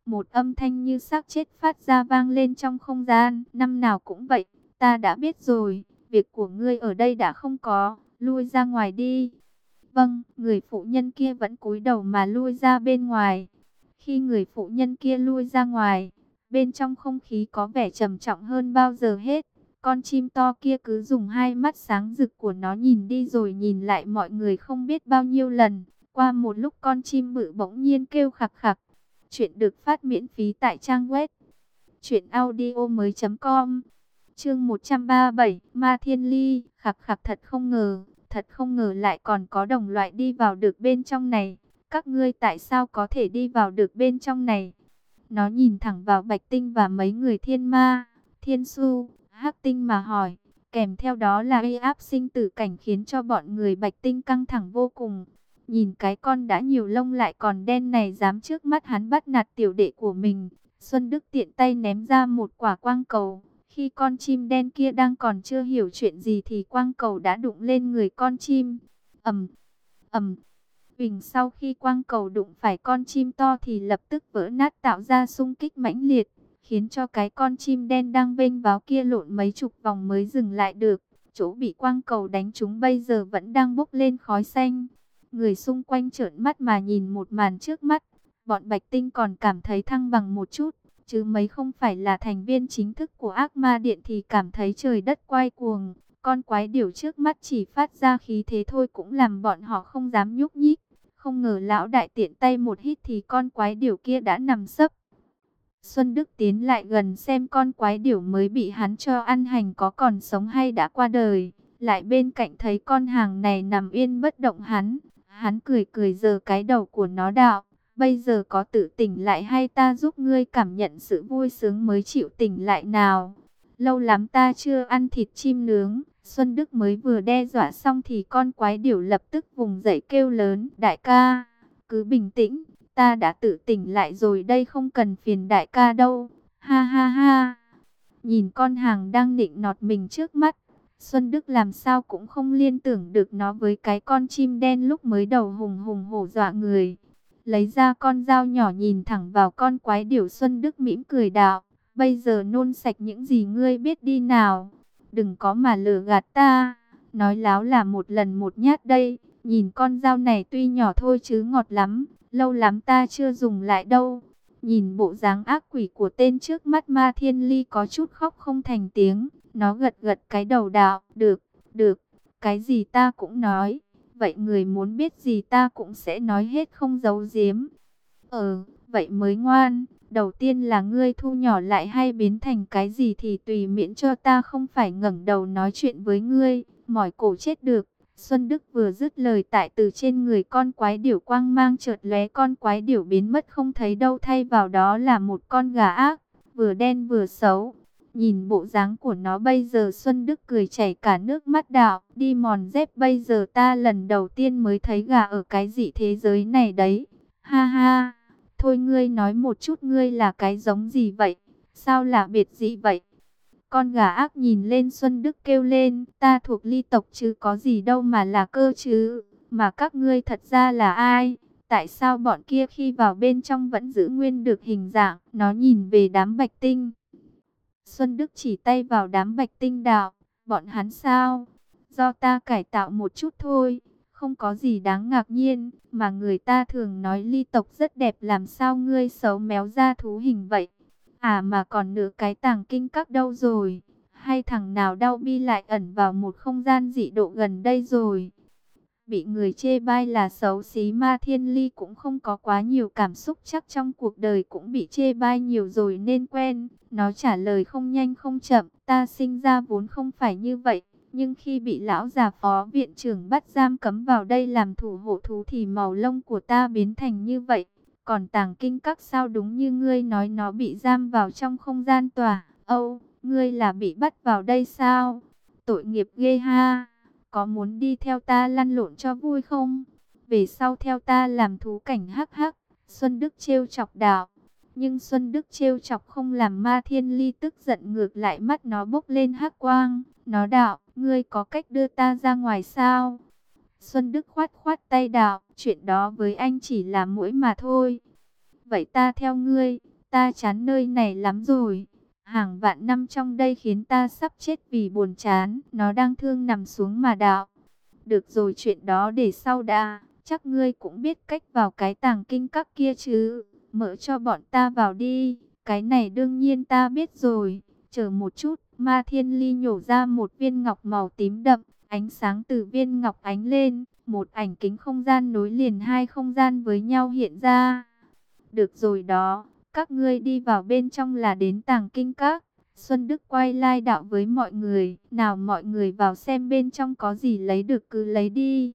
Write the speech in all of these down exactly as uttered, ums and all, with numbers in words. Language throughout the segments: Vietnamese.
Một âm thanh như xác chết phát ra vang lên trong không gian. Năm nào cũng vậy, ta đã biết rồi, việc của ngươi ở đây đã không có, lui ra ngoài đi. Vâng, người phụ nhân kia vẫn cúi đầu mà lui ra bên ngoài. Khi người phụ nhân kia lui ra ngoài, bên trong không khí có vẻ trầm trọng hơn bao giờ hết. Con chim to kia cứ dùng hai mắt sáng rực của nó nhìn đi rồi nhìn lại mọi người không biết bao nhiêu lần. Qua một lúc con chim bự bỗng nhiên kêu khặc khặc. Chuyện được phát miễn phí tại trang web truyện audio mới chấm com. Chương một trăm ba mươi bảy, Ma Thiên Ly. Khặc khặc, thật không ngờ, thật không ngờ lại còn có đồng loại đi vào được bên trong này. Các ngươi tại sao có thể đi vào được bên trong này? Nó nhìn thẳng vào Bạch Tinh và mấy người Thiên Ma, Thiên Su, Hắc Tinh mà hỏi. Kèm theo đó là uy áp sinh tử cảnh khiến cho bọn người Bạch Tinh căng thẳng vô cùng. Nhìn cái con đã nhiều lông lại còn đen này dám trước mắt hắn bắt nạt tiểu đệ của mình. Xuân Đức tiện tay ném ra một quả quang cầu. Khi con chim đen kia đang còn chưa hiểu chuyện gì thì quang cầu đã đụng lên người con chim. Ầm, ầm. Bình sau khi quang cầu đụng phải con chim to thì lập tức vỡ nát tạo ra xung kích mãnh liệt, khiến cho cái con chim đen đang vênh váo kia lộn mấy chục vòng mới dừng lại được. Chỗ bị quang cầu đánh trúng bây giờ vẫn đang bốc lên khói xanh. Người xung quanh trợn mắt mà nhìn một màn trước mắt. Bọn Bạch Tinh còn cảm thấy thăng bằng một chút, chứ mấy không phải là thành viên chính thức của Ác Ma Điện thì cảm thấy trời đất quay cuồng. Con quái điểu trước mắt chỉ phát ra khí thế thôi cũng làm bọn họ không dám nhúc nhích. Không ngờ lão đại tiện tay một hít thì con quái điểu kia đã nằm sấp. Xuân Đức tiến lại gần xem con quái điểu mới bị hắn cho ăn hành có còn sống hay đã qua đời. Lại bên cạnh thấy con hàng này nằm yên bất động hắn. Hắn cười cười giơ cái đầu của nó đạo. Bây giờ có tự tỉnh lại hay ta giúp ngươi cảm nhận sự vui sướng mới chịu tỉnh lại nào? Lâu lắm ta chưa ăn thịt chim nướng. Xuân Đức mới vừa đe dọa xong thì con quái điểu lập tức vùng dậy kêu lớn. Đại ca, cứ bình tĩnh, ta đã tự tỉnh lại rồi đây, không cần phiền đại ca đâu. Ha ha ha. Nhìn con hàng đang nịnh nọt mình trước mắt, Xuân Đức làm sao cũng không liên tưởng được nó với cái con chim đen lúc mới đầu hùng hùng hổ dọa người. Lấy ra con dao nhỏ nhìn thẳng vào con quái điểu, Xuân Đức mỉm cười đạo. Bây giờ nôn sạch những gì ngươi biết đi nào. Đừng có mà lừa gạt ta. Nói láo là một lần một nhát đây. Nhìn con dao này tuy nhỏ thôi chứ ngọt lắm. Lâu lắm ta chưa dùng lại đâu. Nhìn bộ dáng ác quỷ của tên trước mắt, Ma Thiên Ly có chút khóc không thành tiếng. Nó gật gật cái đầu đạo. Được, được. Cái gì ta cũng nói. Vậy người muốn biết gì ta cũng sẽ nói hết, không giấu giếm. Ờ, vậy mới ngoan. Đầu tiên là ngươi thu nhỏ lại hay biến thành cái gì thì tùy, miễn cho ta không phải ngẩng đầu nói chuyện với ngươi, mỏi cổ chết được. Xuân Đức vừa dứt lời, tại từ trên người con quái điểu quang mang chợt lóe, con quái điểu biến mất không thấy đâu, thay vào đó là một con gà ác, vừa đen vừa xấu. Nhìn bộ dáng của nó bây giờ, Xuân Đức cười chảy cả nước mắt đạo. Đi mòn dép, bây giờ ta lần đầu tiên mới thấy gà ở cái dị thế giới này đấy. Ha ha. Thôi ngươi nói một chút, ngươi là cái giống gì vậy? Sao là biệt dị vậy? Con gà ác nhìn lên Xuân Đức kêu lên. Ta thuộc Ly tộc chứ có gì đâu mà là cơ chứ. Mà các ngươi thật ra là ai? Tại sao bọn kia khi vào bên trong vẫn giữ nguyên được hình dạng? Nó nhìn về đám Bạch Tinh. Xuân Đức chỉ tay vào đám Bạch Tinh đạo. Bọn hắn sao? Do ta cải tạo một chút thôi. Không có gì đáng ngạc nhiên. Mà người ta thường nói Ly tộc rất đẹp, làm sao ngươi xấu méo ra thú hình vậy? À mà còn nửa cái tàng kinh các đâu rồi? Hay thằng nào đau bi lại ẩn vào một không gian dị độ gần đây rồi? Bị người chê bai là xấu xí, Ma Thiên Ly cũng không có quá nhiều cảm xúc, chắc trong cuộc đời cũng bị chê bai nhiều rồi nên quen. Nó trả lời không nhanh không chậm. Ta sinh ra vốn không phải như vậy. Nhưng khi bị lão già phó viện trưởng bắt giam cấm vào đây làm thủ hộ thú thì màu lông của ta biến thành như vậy. Còn tàng kinh các sao đúng như ngươi nói, nó bị giam vào trong không gian tỏa. Âu, ngươi là bị bắt vào đây sao? Tội nghiệp ghê ha. Có muốn đi theo ta lăn lộn cho vui không? Về sau theo ta làm thú cảnh hắc hắc. Xuân Đức trêu chọc đạo. Nhưng Xuân Đức trêu chọc không làm Ma Thiên Ly tức giận, ngược lại mắt nó bốc lên hắc quang. Nó đạo, ngươi có cách đưa ta ra ngoài sao? Xuân Đức khoát khoát tay đạo, chuyện đó với anh chỉ là muỗi mà thôi. Vậy ta theo ngươi, Ta chán nơi này lắm rồi. Hàng vạn năm trong đây khiến ta sắp chết vì buồn chán. Nó đang thương nằm xuống mà đạo. Được rồi, chuyện đó để sau đã. Chắc ngươi cũng biết cách vào cái tàng kinh các kia chứ. Mở cho bọn ta vào đi. Cái này đương nhiên ta biết rồi. Chờ một chút. Ma Thiên Ly nhổ ra một viên ngọc màu tím đậm. Ánh sáng từ viên ngọc ánh lên. Một ảnh kính không gian nối liền hai không gian với nhau hiện ra. Được rồi đó. Các ngươi đi vào bên trong là đến tàng kinh các. Xuân Đức quay lai đạo với mọi người. Nào mọi người vào xem bên trong có gì lấy được cứ lấy đi.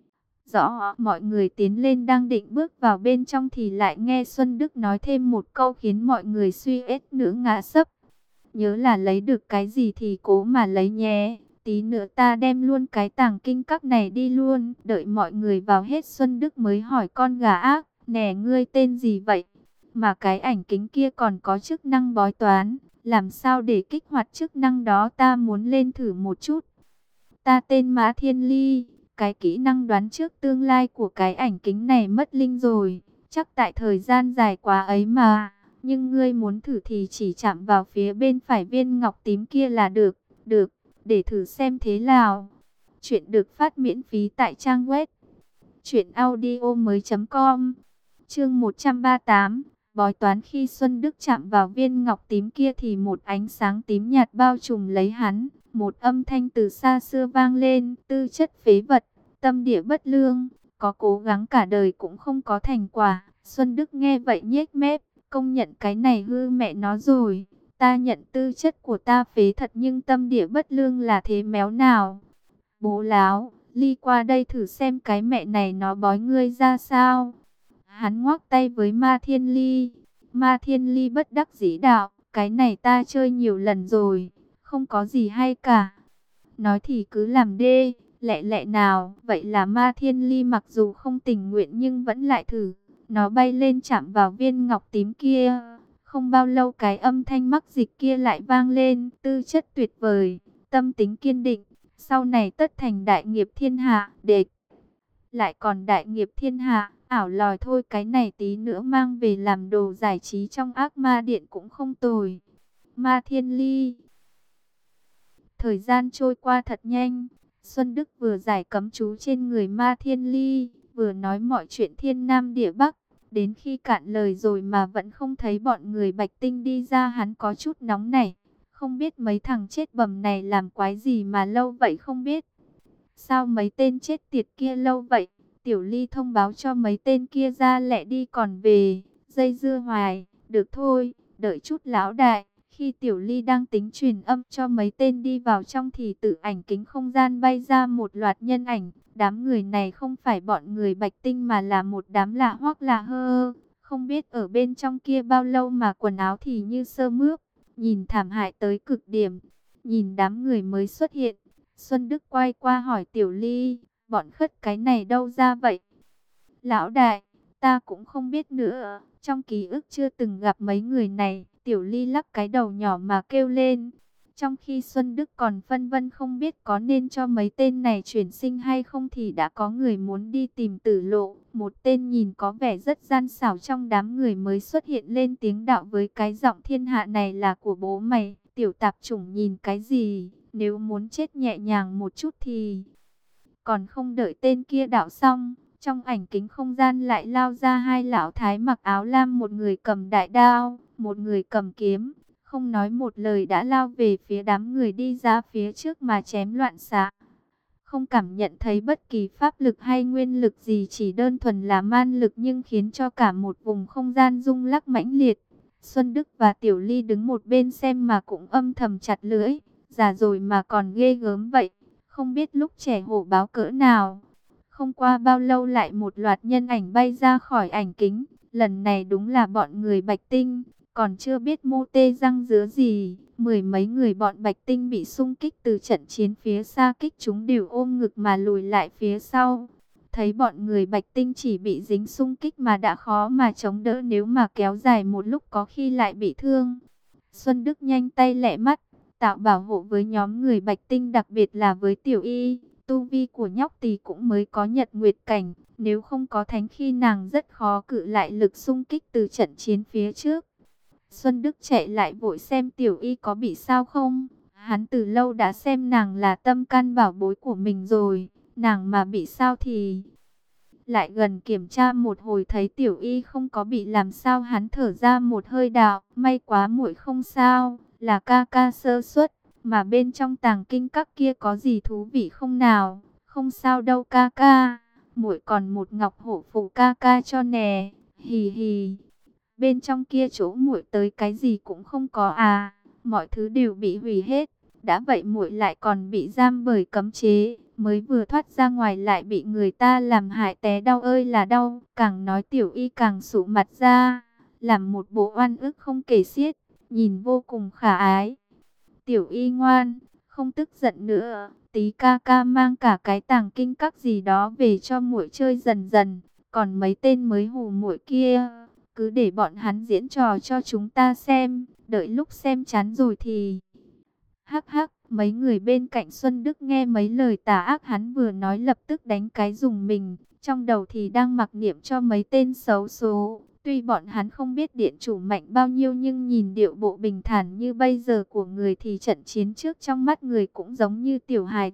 Rõ, mọi người tiến lên đang định bước vào bên trong thì lại nghe Xuân Đức nói thêm một câu khiến mọi người suy ết nữa ngã sấp. Nhớ là lấy được cái gì thì cố mà lấy nhé. Tí nữa ta đem luôn cái tàng kinh các này đi luôn. Đợi mọi người vào hết Xuân Đức mới hỏi con gà ác. Nè, ngươi tên gì vậy? Mà cái ảnh kính kia còn có chức năng bói toán. Làm sao để kích hoạt chức năng đó, ta muốn lên thử một chút. Ta tên Mã Thiên Ly. Cái kỹ năng đoán trước tương lai của cái ảnh kính này mất linh rồi. Chắc tại thời gian dài quá ấy mà. Nhưng ngươi muốn thử thì chỉ chạm vào phía bên phải viên ngọc tím kia là được. Được, để thử xem thế nào. Chuyện được phát miễn phí tại trang web truyện audio mới chấm com. Chương một trăm ba mươi tám. Bói toán. Khi Xuân Đức chạm vào viên ngọc tím kia thì một ánh sáng tím nhạt bao trùm lấy hắn. Một âm thanh từ xa xưa vang lên. Tư chất phế vật, tâm địa bất lương, có cố gắng cả đời cũng không có thành quả. Xuân Đức nghe vậy nhếch mép, công nhận cái này hư mẹ nó rồi. Ta nhận tư chất của ta phế thật nhưng tâm địa bất lương là thế méo nào. Bố láo, Ly qua đây thử xem cái mẹ này nó bói ngươi ra sao. Hắn ngoắc tay với Ma Thiên Ly. Ma Thiên Ly bất đắc dĩ đạo, cái này ta chơi nhiều lần rồi, không có gì hay cả. Nói thì cứ làm đê, lẹ lẹ nào. Vậy là Ma Thiên Ly mặc dù không tình nguyện nhưng vẫn lại thử. Nó bay lên chạm vào viên ngọc tím kia. Không bao lâu cái âm thanh mắc dịch kia lại vang lên. Tư chất tuyệt vời, tâm tính kiên định, sau này tất thành đại nghiệp thiên hạ. Địch lại còn đại nghiệp thiên hạ, ảo lòi thôi. Cái này tí nữa mang về làm đồ giải trí trong ác ma điện cũng không tồi. Ma Thiên Ly. Thời gian trôi qua thật nhanh. Xuân Đức vừa giải cấm chú trên người Ma Thiên Ly, vừa nói mọi chuyện thiên nam địa bắc. Đến khi cạn lời rồi mà vẫn không thấy bọn người Bạch Tinh đi ra, hắn có chút nóng nảy. Không biết mấy thằng chết bầm này làm quái gì mà lâu vậy không biết. Sao mấy tên chết tiệt kia lâu vậy? Tiểu Ly thông báo cho mấy tên kia ra lẹ đi còn về. Dây dưa hoài, được thôi, đợi chút lão đại. Khi Tiểu Ly đang tính truyền âm cho mấy tên đi vào trong thì tự ảnh kính không gian bay ra một loạt nhân ảnh. Đám người này không phải bọn người Bạch Tinh mà là một đám lạ hoắc lạ hơ. Không biết ở bên trong kia bao lâu mà quần áo thì như sơ mướp. Nhìn thảm hại tới cực điểm. Nhìn đám người mới xuất hiện, Xuân Đức quay qua hỏi Tiểu Ly, bọn khất cái này đâu ra vậy? Lão đại, ta cũng không biết nữa, trong ký ức chưa từng gặp mấy người này. Tiểu Ly lắc cái đầu nhỏ mà kêu lên. Trong khi Xuân Đức còn phân vân không biết có nên cho mấy tên này chuyển sinh hay không thì đã có người muốn đi tìm Tử Lộ. Một tên nhìn có vẻ rất gian xảo trong đám người mới xuất hiện lên tiếng đạo với cái giọng thiên hạ này là của bố mày. Tiểu tạp chủng nhìn cái gì, nếu muốn chết nhẹ nhàng một chút thì... Còn không đợi tên kia đạo xong, trong ảnh kính không gian lại lao ra hai lão thái mặc áo lam, một người cầm đại đao, một người cầm kiếm. Không nói một lời đã lao về phía đám người đi ra phía trước mà chém loạn xạ. Không cảm nhận thấy bất kỳ pháp lực hay nguyên lực gì, chỉ đơn thuần là man lực nhưng khiến cho cả một vùng không gian rung lắc mãnh liệt. Xuân Đức và Tiểu Ly đứng một bên xem mà cũng âm thầm chặt lưỡi. Già rồi mà còn ghê gớm vậy, không biết lúc trẻ hổ báo cỡ nào. Không qua bao lâu lại một loạt nhân ảnh bay ra khỏi ảnh kính. Lần này đúng là bọn người Bạch Tinh. Còn chưa biết mô tê răng dứa gì, mười mấy người bọn Bạch Tinh bị xung kích từ trận chiến phía xa kích chúng đều ôm ngực mà lùi lại phía sau. Thấy bọn người Bạch Tinh chỉ bị dính xung kích mà đã khó mà chống đỡ, nếu mà kéo dài một lúc có khi lại bị thương. Xuân Đức nhanh tay lẹ mắt, tạo bảo hộ với nhóm người Bạch Tinh, đặc biệt là với Tiểu Y. Tu vi của nhóc tỳ cũng mới có nhật nguyệt cảnh, nếu không có thánh khi nàng rất khó cự lại lực xung kích từ trận chiến phía trước. Xuân Đức chạy lại vội xem Tiểu Y có bị sao không. Hắn từ lâu đã xem nàng là tâm can bảo bối của mình rồi. Nàng mà bị sao thì... Lại gần kiểm tra một hồi thấy Tiểu Y không có bị làm sao, hắn thở ra một hơi đạo. May quá muội không sao, là ca ca sơ suất. Mà bên trong tàng kinh các kia có gì thú vị không nào? Không sao đâu ca ca. Muội còn một ngọc hổ phù ca ca cho nè. Hì hì. Bên trong kia chỗ muội tới cái gì cũng không có à. Mọi thứ đều bị hủy hết. Đã vậy muội lại còn bị giam bởi cấm chế. Mới vừa thoát ra ngoài lại bị người ta làm hại té đau ơi là đau. Càng nói Tiểu Y càng sụ mặt ra. Làm một bộ oan ức không kể xiết. Nhìn vô cùng khả ái. Tiểu Y ngoan, không tức giận nữa. Tí ca ca mang cả cái tàng kinh các gì đó về cho muội chơi dần dần. Còn mấy tên mới hù muội kia, cứ để bọn hắn diễn trò cho chúng ta xem. Đợi lúc xem chán rồi thì... Hắc hắc, mấy người bên cạnh Xuân Đức nghe mấy lời tà ác hắn vừa nói lập tức đánh cái rùng mình. Trong đầu thì đang mặc niệm cho mấy tên xấu số. Tuy bọn hắn không biết điện chủ mạnh bao nhiêu, nhưng nhìn điệu bộ bình thản như bây giờ của người thì trận chiến trước trong mắt người cũng giống như tiểu hài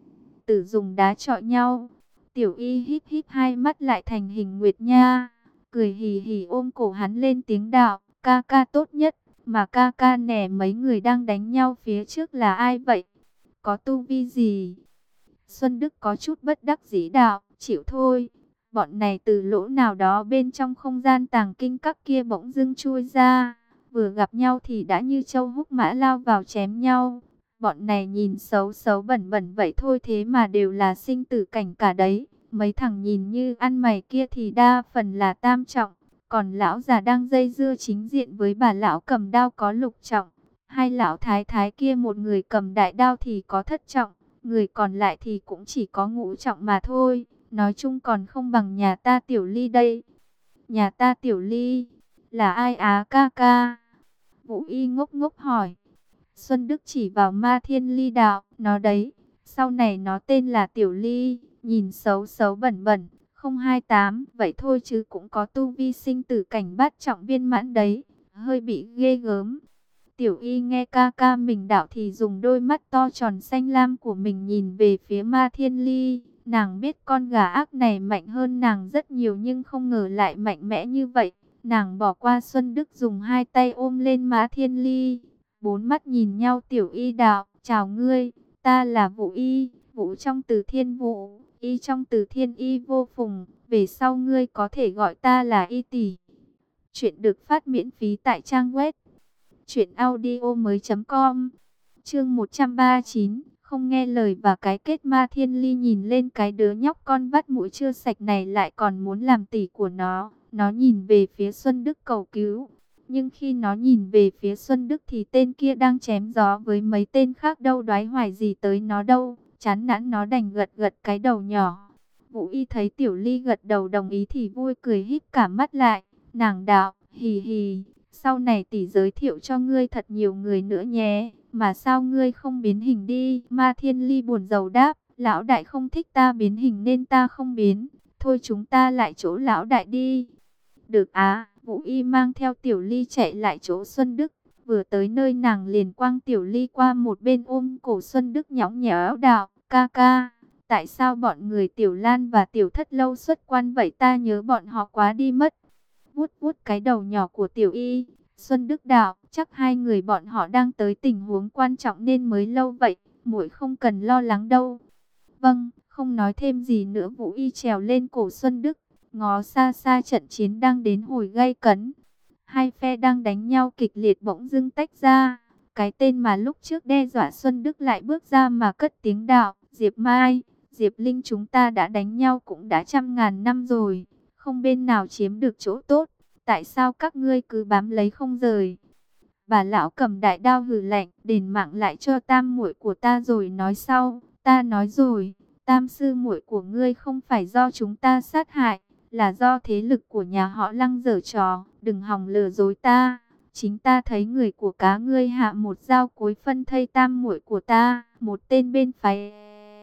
tử dùng đá chọi nhau. Tiểu Y híp híp hai mắt lại thành hình nguyệt nha, cười hì hì ôm cổ hắn lên tiếng đạo, ca ca tốt nhất. Mà ca ca nè, mấy người đang đánh nhau phía trước là ai vậy? Có tu vi gì? Xuân Đức có chút bất đắc dĩ đạo, chịu thôi. Bọn này từ lỗ nào đó bên trong không gian tàng kinh các kia bỗng dưng chui ra. Vừa gặp nhau thì đã như trâu húc mã lao vào chém nhau. Bọn này nhìn xấu xấu bẩn bẩn vậy thôi, thế mà đều là sinh tử cảnh cả đấy. Mấy thằng nhìn như ăn mày kia thì đa phần là tam trọng. Còn lão già đang dây dưa chính diện với bà lão cầm đao có lục trọng. Hai lão thái thái kia một người cầm đại đao thì có thất trọng. Người còn lại thì cũng chỉ có ngũ trọng mà thôi. Nói chung còn không bằng nhà ta Tiểu Ly đây. Nhà ta Tiểu Ly là ai á ca ca? Vũ Y ngốc ngốc hỏi. Xuân Đức chỉ vào Ma Thiên Ly đạo, nó đấy. Sau này nó tên là Tiểu Ly. Nhìn xấu xấu bẩn bẩn, không hai tám, vậy thôi chứ cũng có tu vi sinh tử cảnh bát trọng viên mãn đấy. Hơi bị ghê gớm. Tiểu Y nghe ca ca mình đạo thì dùng đôi mắt to tròn xanh lam của mình nhìn về phía Ma Thiên Ly. Nàng biết con gà ác này mạnh hơn nàng rất nhiều nhưng không ngờ lại mạnh mẽ như vậy. Nàng bỏ qua Xuân Đức dùng hai tay ôm lên Ma Thiên Ly. Bốn mắt nhìn nhau. Tiểu Y đạo, chào ngươi, ta là Vũ Y, Vũ trong từ thiên vũ, Y trong từ thiên y vô phùng. Về sau ngươi có thể gọi ta là Y tỷ. Chuyện được phát miễn phí tại trang web chuyện audio mới chấm com. Chương một trăm ba mươi chín, không nghe lời và cái kết. Ma Thiên Ly nhìn lên cái đứa nhóc con vắt mũi chưa sạch này lại còn muốn làm tỷ của nó. Nó nhìn về phía Xuân Đức cầu cứu. Nhưng khi nó nhìn về phía Xuân Đức thì tên kia đang chém gió với mấy tên khác đâu đoái hoài gì tới nó đâu. Chán nản nó đành gật gật cái đầu nhỏ. Vũ Y thấy Tiểu Ly gật đầu đồng ý thì vui cười híp cả mắt lại. Nàng đạo, hì hì, sau này tỷ giới thiệu cho ngươi thật nhiều người nữa nhé. Mà sao ngươi không biến hình đi? Ma Thiên Ly buồn rầu đáp, lão đại không thích ta biến hình nên ta không biến. Thôi chúng ta lại chỗ lão đại đi. Được á. Vũ Y mang theo Tiểu Ly chạy lại chỗ Xuân Đức. Vừa tới nơi nàng liền quăng Tiểu Ly qua một bên ôm cổ Xuân Đức nhõng nhẽo đạo, ca ca, tại sao bọn người Tiểu Lan và Tiểu Thất lâu xuất quan vậy, ta nhớ bọn họ quá đi mất. Vuốt vuốt cái đầu nhỏ của Tiểu Y, Xuân Đức đạo, chắc hai người bọn họ đang tới tình huống quan trọng nên mới lâu vậy, muội không cần lo lắng đâu. Vâng, không nói thêm gì nữa. Vũ Y trèo lên cổ Xuân Đức, ngó xa xa trận chiến đang đến hồi gay cấn. Hai phe đang đánh nhau kịch liệt bỗng dưng tách ra. Cái tên mà lúc trước đe dọa Xuân Đức lại bước ra mà cất tiếng đạo, Diệp Mai, Diệp Linh, chúng ta đã đánh nhau cũng đã trăm ngàn năm rồi. Không bên nào chiếm được chỗ tốt. Tại sao các ngươi cứ bám lấy không rời? Bà lão cầm đại đao hừ lạnh, đền mạng lại cho tam muội của ta rồi nói sau. Ta nói rồi, tam sư muội của ngươi không phải do chúng ta sát hại, là do thế lực của nhà họ Lăng giở trò. Đừng hòng lừa dối ta. Chính ta thấy người của cá ngươi hạ một dao cối phân thây tam muội của ta. Một tên bên phái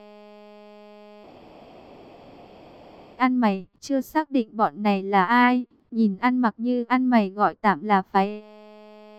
ăn mày, chưa xác định bọn này là ai. Nhìn ăn mặc như ăn mày gọi tạm là phái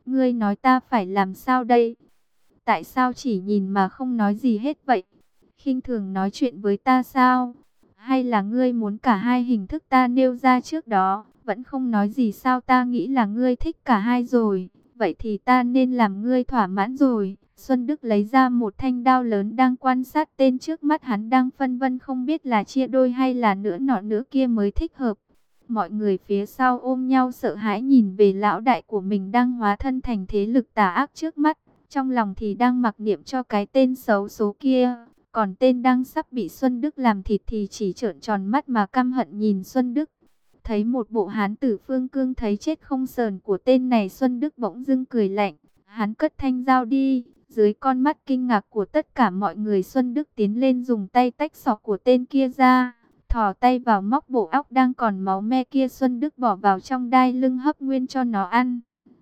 Ngươi nói ta phải làm sao đây? Tại sao chỉ nhìn mà không nói gì hết vậy? Khinh thường nói chuyện với ta sao? Hay là ngươi muốn cả hai hình thức ta nêu ra trước đó, vẫn không nói gì sao? Ta nghĩ là ngươi thích cả hai rồi, vậy thì ta nên làm ngươi thỏa mãn rồi. Xuân Đức lấy ra một thanh đao lớn đang quan sát tên trước mắt, hắn đang phân vân không biết là chia đôi hay là nửa nọ nửa kia mới thích hợp. Mọi người phía sau ôm nhau sợ hãi nhìn về lão đại của mình đang hóa thân thành thế lực tà ác trước mắt. Trong lòng thì đang mặc niệm cho cái tên xấu số kia. Còn tên đang sắp bị Xuân Đức làm thịt thì chỉ trợn tròn mắt mà căm hận nhìn Xuân Đức. Thấy một bộ hán tử phương cương thấy chết không sờn của tên này, Xuân Đức bỗng dưng cười lạnh. Hắn cất thanh dao đi. Dưới con mắt kinh ngạc của tất cả mọi người, Xuân Đức tiến lên dùng tay tách sọ của tên kia ra. Thò tay vào móc bộ óc đang còn máu me kia, Xuân Đức bỏ vào trong đai lưng hấp nguyên cho nó ăn.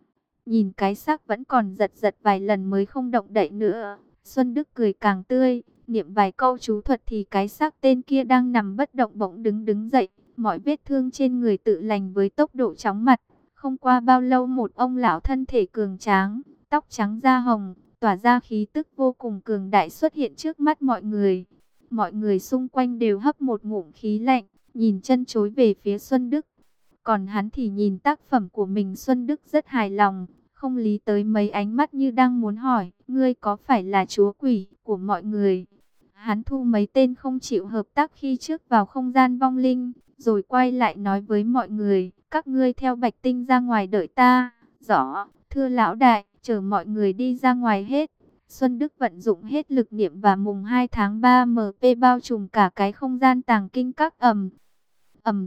Nhìn cái xác vẫn còn giật giật vài lần mới không động đậy nữa, Xuân Đức cười càng tươi, niệm vài câu chú thuật thì cái xác tên kia đang nằm bất động bỗng đứng đứng dậy, mọi vết thương trên người tự lành với tốc độ chóng mặt. Không qua bao lâu, một ông lão thân thể cường tráng, tóc trắng da hồng, tỏa ra khí tức vô cùng cường đại xuất hiện trước mắt mọi người. Mọi người xung quanh đều hấp một ngụm khí lạnh, nhìn chân chối về phía Xuân Đức. Còn hắn thì nhìn tác phẩm của mình. Xuân Đức rất hài lòng, không lý tới mấy ánh mắt như đang muốn hỏi, ngươi có phải là chúa quỷ của mọi người? Hắn thu mấy tên không chịu hợp tác khi trước vào không gian vong linh, rồi quay lại nói với mọi người, các ngươi theo Bạch Tinh ra ngoài đợi ta. Rõ, thưa lão đại, chờ mọi người đi ra ngoài hết. Xuân Đức vận dụng hết lực niệm và mùng hai tháng ba em pê bao trùm cả cái không gian tàng kinh các. ầm ầm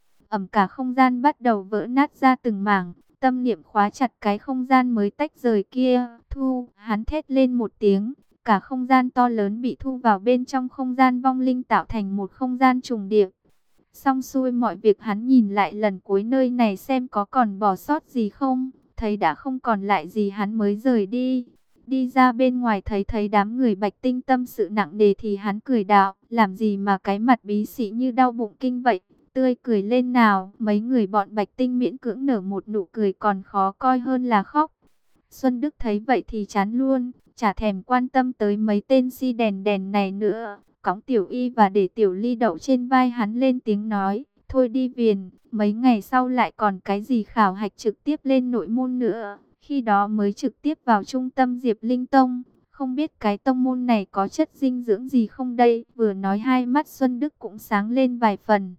ầm cả không gian bắt đầu vỡ nát ra từng mảng. Tâm niệm khóa chặt cái không gian mới tách rời kia. Thu, hắn thét lên một tiếng, cả không gian to lớn bị thu vào bên trong không gian vong linh, tạo thành một không gian trùng điệp. Xong xuôi mọi việc, hắn nhìn lại lần cuối nơi này xem có còn bỏ sót gì không. Thấy đã không còn lại gì, hắn mới rời đi. Đi ra bên ngoài thấy thấy đám người Bạch Tinh tâm sự nặng nề thì hắn cười đạo, làm gì mà cái mặt bí xị như đau bụng kinh vậy, tươi cười lên nào. Mấy người bọn Bạch Tinh miễn cưỡng nở một nụ cười còn khó coi hơn là khóc. Xuân Đức thấy vậy thì chán luôn, chả thèm quan tâm tới mấy tên si đèn đèn này nữa. Cõng Tiểu Y và để Tiểu Ly đậu trên vai hắn, lên tiếng nói, thôi đi viền, mấy ngày sau lại còn cái gì khảo hạch trực tiếp lên nội môn nữa. Khi đó mới trực tiếp vào trung tâm Diệp Linh Tông. Không biết cái tông môn này có chất dinh dưỡng gì không đây? Vừa nói hai mắt Xuân Đức cũng sáng lên vài phần.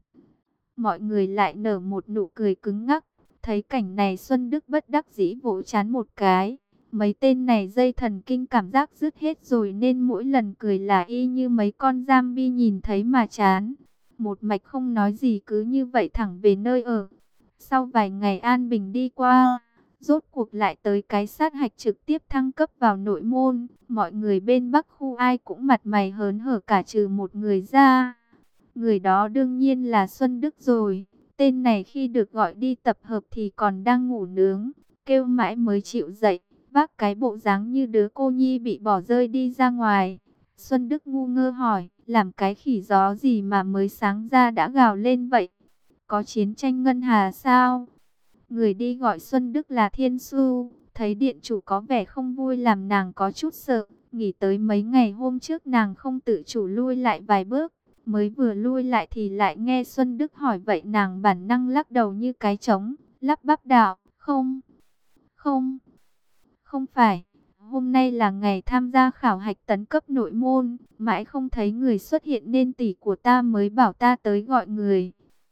Mọi người lại nở một nụ cười cứng ngắc. Thấy cảnh này Xuân Đức bất đắc dĩ vỗ trán một cái. Mấy tên này dây thần kinh cảm giác dứt hết rồi, nên mỗi lần cười là y như mấy con zombie nhìn thấy mà chán. Một mạch không nói gì, cứ như vậy thẳng về nơi ở. Sau vài ngày an bình đi qua, rốt cuộc lại tới cái sát hạch trực tiếp thăng cấp vào nội môn. Mọi người bên Bắc khu ai cũng mặt mày hớn hở cả trừ một người ra. Người đó đương nhiên là Xuân Đức rồi. Tên này khi được gọi đi tập hợp thì còn đang ngủ nướng, kêu mãi mới chịu dậy, vác cái bộ dáng như đứa cô nhi bị bỏ rơi đi ra ngoài. Xuân Đức ngu ngơ hỏi, làm cái khỉ gió gì mà mới sáng ra đã gào lên vậy? Có chiến tranh ngân hà sao? Người đi gọi Xuân Đức là Thiên Su, thấy điện chủ có vẻ không vui làm nàng có chút sợ. Nghỉ tới mấy ngày hôm trước nàng không tự chủ lui lại vài bước, mới vừa lui lại thì lại nghe Xuân Đức hỏi vậy, nàng bản năng lắc đầu như cái trống, lắp bắp đạo, không, không, không phải. Hôm nay là ngày tham gia khảo hạch tấn cấp nội môn, mãi không thấy người xuất hiện nên tỷ của ta mới bảo ta tới gọi người.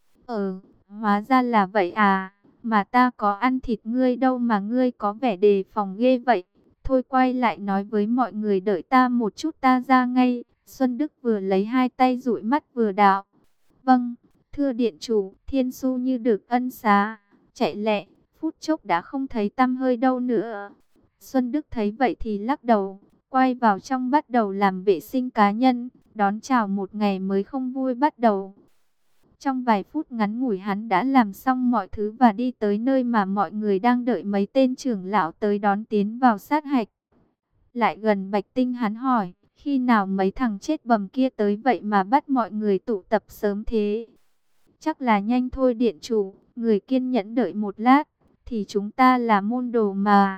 Ờ, hóa ra là vậy à, mà ta có ăn thịt ngươi đâu mà ngươi có vẻ đề phòng ghê vậy. Thôi quay lại nói với mọi người đợi ta một chút, ta ra ngay. Xuân Đức vừa lấy hai tay dụi mắt vừa đạo, vâng, thưa điện chủ. Thiên Su như được ân xá, chạy lẹ, phút chốc đã không thấy tăm hơi đâu nữa. Xuân Đức thấy vậy thì lắc đầu, quay vào trong bắt đầu làm vệ sinh cá nhân, đón chào một ngày mới không vui bắt đầu. Trong vài phút ngắn ngủi hắn đã làm xong mọi thứ và đi tới nơi mà mọi người đang đợi, mấy tên trưởng lão tới đón tiến vào sát hạch. Lại gần Bạch Tinh hắn hỏi, khi nào mấy thằng chết bầm kia tới vậy mà bắt mọi người tụ tập sớm thế? Chắc là nhanh thôi điện chủ, người kiên nhẫn đợi một lát, thì chúng ta là môn đồ mà.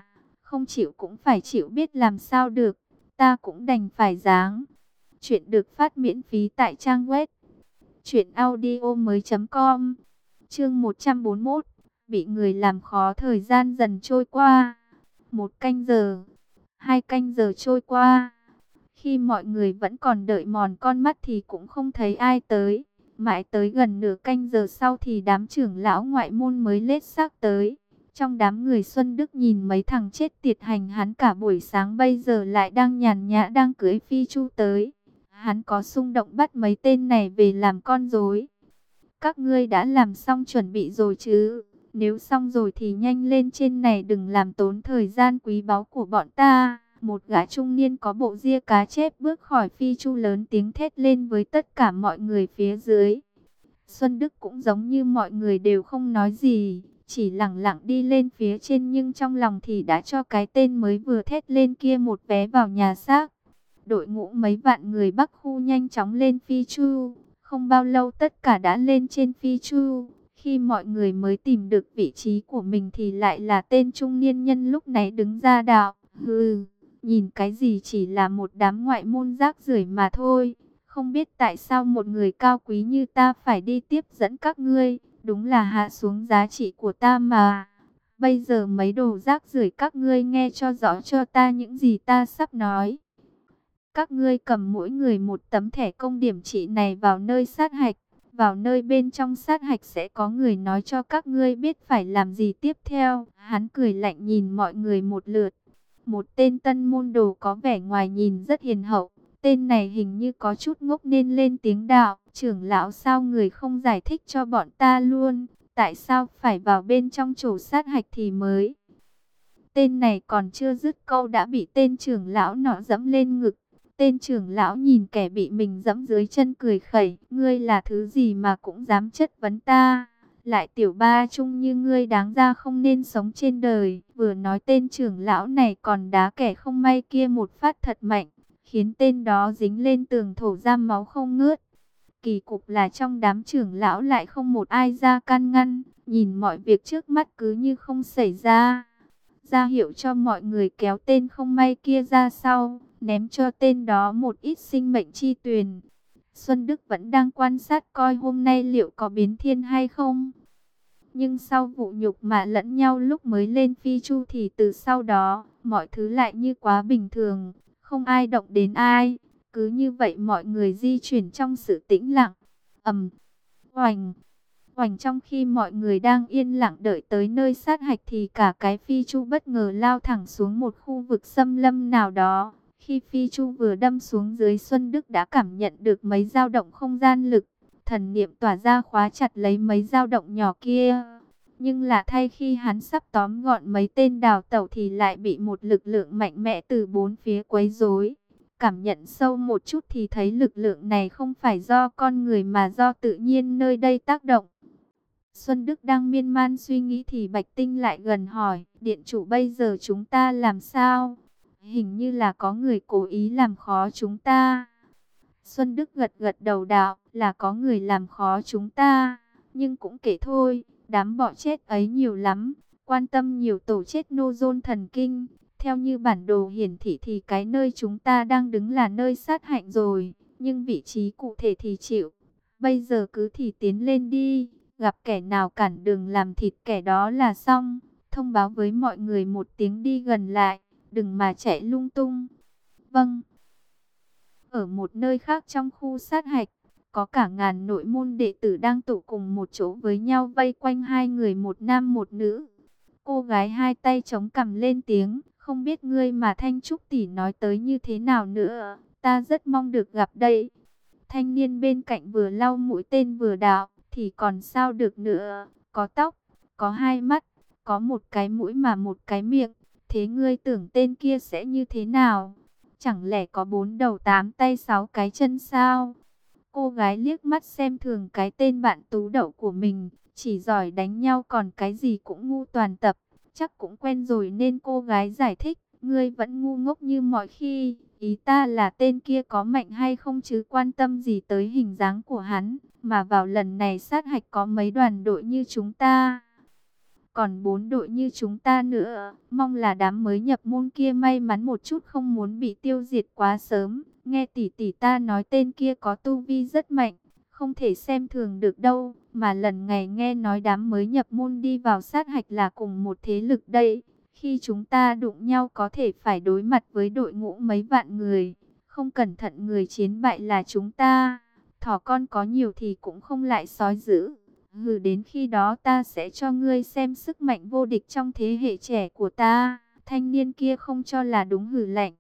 không chịu cũng phải chịu biết làm sao được, ta cũng đành phải dáng. Chuyện được phát miễn phí tại trang web truyện audio mới chấm com. Chương một trăm bốn mươi mốt, bị người làm khó. Thời gian dần trôi qua, một canh giờ, hai canh giờ trôi qua. Khi mọi người vẫn còn đợi mòn con mắt thì cũng không thấy ai tới. Mãi tới gần nửa canh giờ sau thì đám trưởng lão ngoại môn mới lết xác tới. Trong đám người, Xuân Đức nhìn mấy thằng chết tiệt hành hắn cả buổi sáng bây giờ lại đang nhàn nhã đang cưỡi phi chu tới. Hắn có xung động bắt mấy tên này về làm con rối. Các ngươi đã làm xong chuẩn bị rồi chứ? Nếu xong rồi thì nhanh lên trên này, đừng làm tốn thời gian quý báu của bọn ta. Một gã trung niên có bộ ria cá chép bước khỏi phi chu lớn tiếng thét lên với tất cả mọi người phía dưới. Xuân Đức cũng giống như mọi người đều không nói gì, chỉ lặng lặng đi lên phía trên, nhưng trong lòng thì đã cho cái tên mới vừa thét lên kia một vé vào nhà xác. Đội ngũ mấy vạn người Bắc khu nhanh chóng lên phi chu. Không bao lâu tất cả đã lên trên phi chu. Khi mọi người mới tìm được vị trí của mình thì lại là tên trung niên nhân lúc nãy đứng ra đạo: hừ, nhìn cái gì, chỉ là một đám ngoại môn rác rưởi mà thôi. Không biết tại sao một người cao quý như ta phải đi tiếp dẫn các ngươi, đúng là hạ xuống giá trị của ta mà. Bây giờ mấy đồ rác rưởi, các ngươi nghe cho rõ cho ta những gì ta sắp nói. Các ngươi cầm mỗi người một tấm thẻ công điểm trị này vào nơi sát hạch. Vào nơi bên trong sát hạch sẽ có người nói cho các ngươi biết phải làm gì tiếp theo. Hắn cười lạnh nhìn mọi người một lượt. Một tên tân môn đồ có vẻ ngoài nhìn rất hiền hậu. Tên này hình như có chút ngốc nên lên tiếng đạo: trưởng lão, sao người không giải thích cho bọn ta luôn? Tại sao phải vào bên trong chỗ sát hạch thì mới? Tên này còn chưa dứt câu đã bị tên trưởng lão nọ dẫm lên ngực. Tên trưởng lão nhìn kẻ bị mình dẫm dưới chân cười khẩy: ngươi là thứ gì mà cũng dám chất vấn ta? Lại tiểu ba trung như ngươi đáng ra không nên sống trên đời. Vừa nói tên trưởng lão này còn đá kẻ không may kia một phát thật mạnh, khiến tên đó dính lên tường thổ ra máu không ngớt. Kỳ cục là trong đám trưởng lão lại không một ai ra can ngăn, nhìn mọi việc trước mắt cứ như không xảy ra, ra hiệu cho mọi người kéo tên không may kia ra sau, ném cho tên đó một ít sinh mệnh chi tuyền. Xuân Đức vẫn đang quan sát coi hôm nay liệu có biến thiên hay không. Nhưng sau vụ nhục mạ lẫn nhau lúc mới lên phi chu thì từ sau đó, mọi thứ lại như quá bình thường, không ai động đến ai. Cứ như vậy mọi người di chuyển trong sự tĩnh lặng. Ầm, oành, oành. Trong khi mọi người đang yên lặng đợi tới nơi sát hạch thì cả cái phi chu bất ngờ lao thẳng xuống một khu vực xâm lâm nào đó. Khi phi chu vừa đâm xuống dưới, Xuân Đức đã cảm nhận được mấy dao động không gian lực. Thần niệm tỏa ra khóa chặt lấy mấy dao động nhỏ kia. Nhưng lạ thay, khi hắn sắp tóm gọn mấy tên đào tẩu thì lại bị một lực lượng mạnh mẽ từ bốn phía quấy rối. Cảm nhận sâu một chút thì thấy lực lượng này không phải do con người mà do tự nhiên nơi đây tác động. Xuân Đức đang miên man suy nghĩ thì Bạch Tinh lại gần hỏi: điện chủ, bây giờ chúng ta làm sao? Hình như là có người cố ý làm khó chúng ta. Xuân Đức gật gật đầu đạo: là có người làm khó chúng ta, nhưng cũng kể thôi, đám bọ chết ấy nhiều lắm, quan tâm nhiều tổ chết nô dôn thần kinh. Theo như bản đồ hiển thị thì cái nơi chúng ta đang đứng là nơi sát hạnh rồi, nhưng vị trí cụ thể thì chịu. Bây giờ cứ thì tiến lên đi, gặp kẻ nào cản đường làm thịt kẻ đó là xong. Thông báo với mọi người một tiếng đi gần lại, đừng mà chạy lung tung. Vâng. Ở một nơi khác trong khu sát hạch, có cả ngàn nội môn đệ tử đang tụ cùng một chỗ với nhau vây quanh hai người, một nam một nữ. Cô gái hai tay chống cằm lên tiếng: không biết ngươi mà Thanh Trúc tỷ nói tới như thế nào nữa, ta rất mong được gặp đây. Thanh niên bên cạnh vừa lau mũi tên vừa đạo: thì còn sao được nữa, có tóc, có hai mắt, có một cái mũi mà một cái miệng, thế ngươi tưởng tên kia sẽ như thế nào? Chẳng lẽ có bốn đầu tám tay sáu cái chân sao? Cô gái liếc mắt xem thường cái tên bạn tú đậu của mình, chỉ giỏi đánh nhau còn cái gì cũng ngu toàn tập. Chắc cũng quen rồi nên cô gái giải thích: ngươi vẫn ngu ngốc như mọi khi, ý ta là tên kia có mạnh hay không chứ quan tâm gì tới hình dáng của hắn, mà vào lần này sát hạch có mấy đoàn đội như chúng ta. còn bốn đội như chúng ta nữa. Mong là đám mới nhập môn kia may mắn một chút, không muốn bị tiêu diệt quá sớm. Nghe tỷ tỷ ta nói tên kia có tu vi rất mạnh, không thể xem thường được đâu. Mà lần ngày nghe nói đám mới nhập môn đi vào sát hạch là cùng một thế lực đây. Khi chúng ta đụng nhau có thể phải đối mặt với đội ngũ mấy vạn người. Không cẩn thận người chiến bại là chúng ta. Thỏ con có nhiều thì cũng không lại sói dữ. Hừ, đến khi đó ta sẽ cho ngươi xem sức mạnh vô địch trong thế hệ trẻ của ta. Thanh niên kia không cho là đúng, hừ lạnh.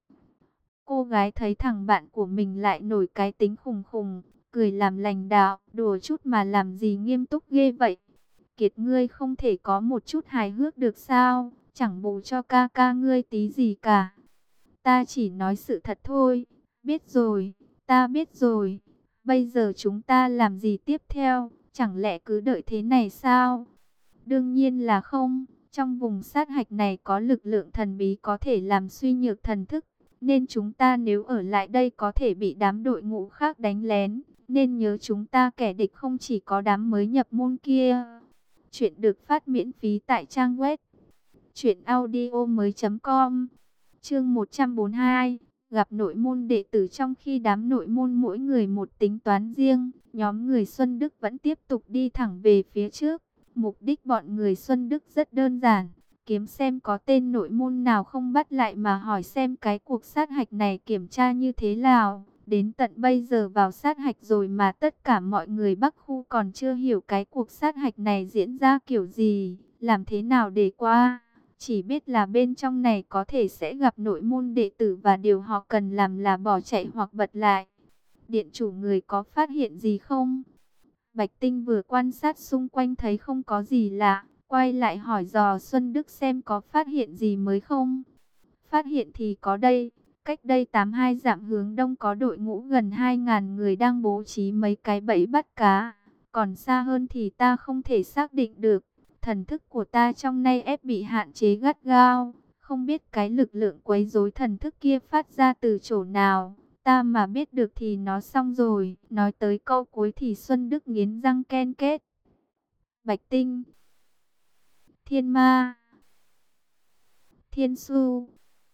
Cô gái thấy thằng bạn của mình lại nổi cái tính khùng khùng, cười làm lành đạo, đùa chút mà làm gì nghiêm túc ghê vậy. Kiệt, ngươi không thể có một chút hài hước được sao, chẳng bù cho ca ca ngươi tí gì cả. Ta chỉ nói sự thật thôi. Biết rồi, ta biết rồi. Bây giờ chúng ta làm gì tiếp theo, chẳng lẽ cứ đợi thế này sao? Đương nhiên là không. Trong vùng sát hạch này có lực lượng thần bí có thể làm suy nhược thần thức, nên chúng ta nếu ở lại đây có thể bị đám đội ngũ khác đánh lén. Nên nhớ chúng ta kẻ địch không chỉ có đám mới nhập môn kia. Chuyện được phát miễn phí tại trang web truyện audio mới chấm com. Chương một trăm bốn mươi hai, gặp nội môn đệ tử. Trong khi đám nội môn mỗi người một tính toán riêng, nhóm người Xuân Đức vẫn tiếp tục đi thẳng về phía trước. Mục đích bọn người Xuân Đức rất đơn giản, kiếm xem có tên nội môn nào không bắt lại mà hỏi xem cái cuộc sát hạch này kiểm tra như thế nào. Đến tận bây giờ vào sát hạch rồi mà tất cả mọi người Bắc khu còn chưa hiểu cái cuộc sát hạch này diễn ra kiểu gì, làm thế nào để qua. Chỉ biết là bên trong này có thể sẽ gặp nội môn đệ tử và điều họ cần làm là bỏ chạy hoặc bật lại. Điện chủ, người có phát hiện gì không? Bạch Tinh vừa quan sát xung quanh thấy không có gì lạ, quay lại hỏi dò Xuân Đức xem có phát hiện gì mới không. Phát hiện thì có đây. Cách đây tám mươi hai dặm hướng đông có đội ngũ gần hai nghìn người đang bố trí mấy cái bẫy bắt cá. Còn xa hơn thì ta không thể xác định được. Thần thức của ta trong nay ép bị hạn chế gắt gao. Không biết cái lực lượng quấy rối thần thức kia phát ra từ chỗ nào. Ta mà biết được thì nó xong rồi. Nói tới câu cuối thì Xuân Đức nghiến răng ken kết. Bạch Tinh, Thiên Ma, Thiên Su,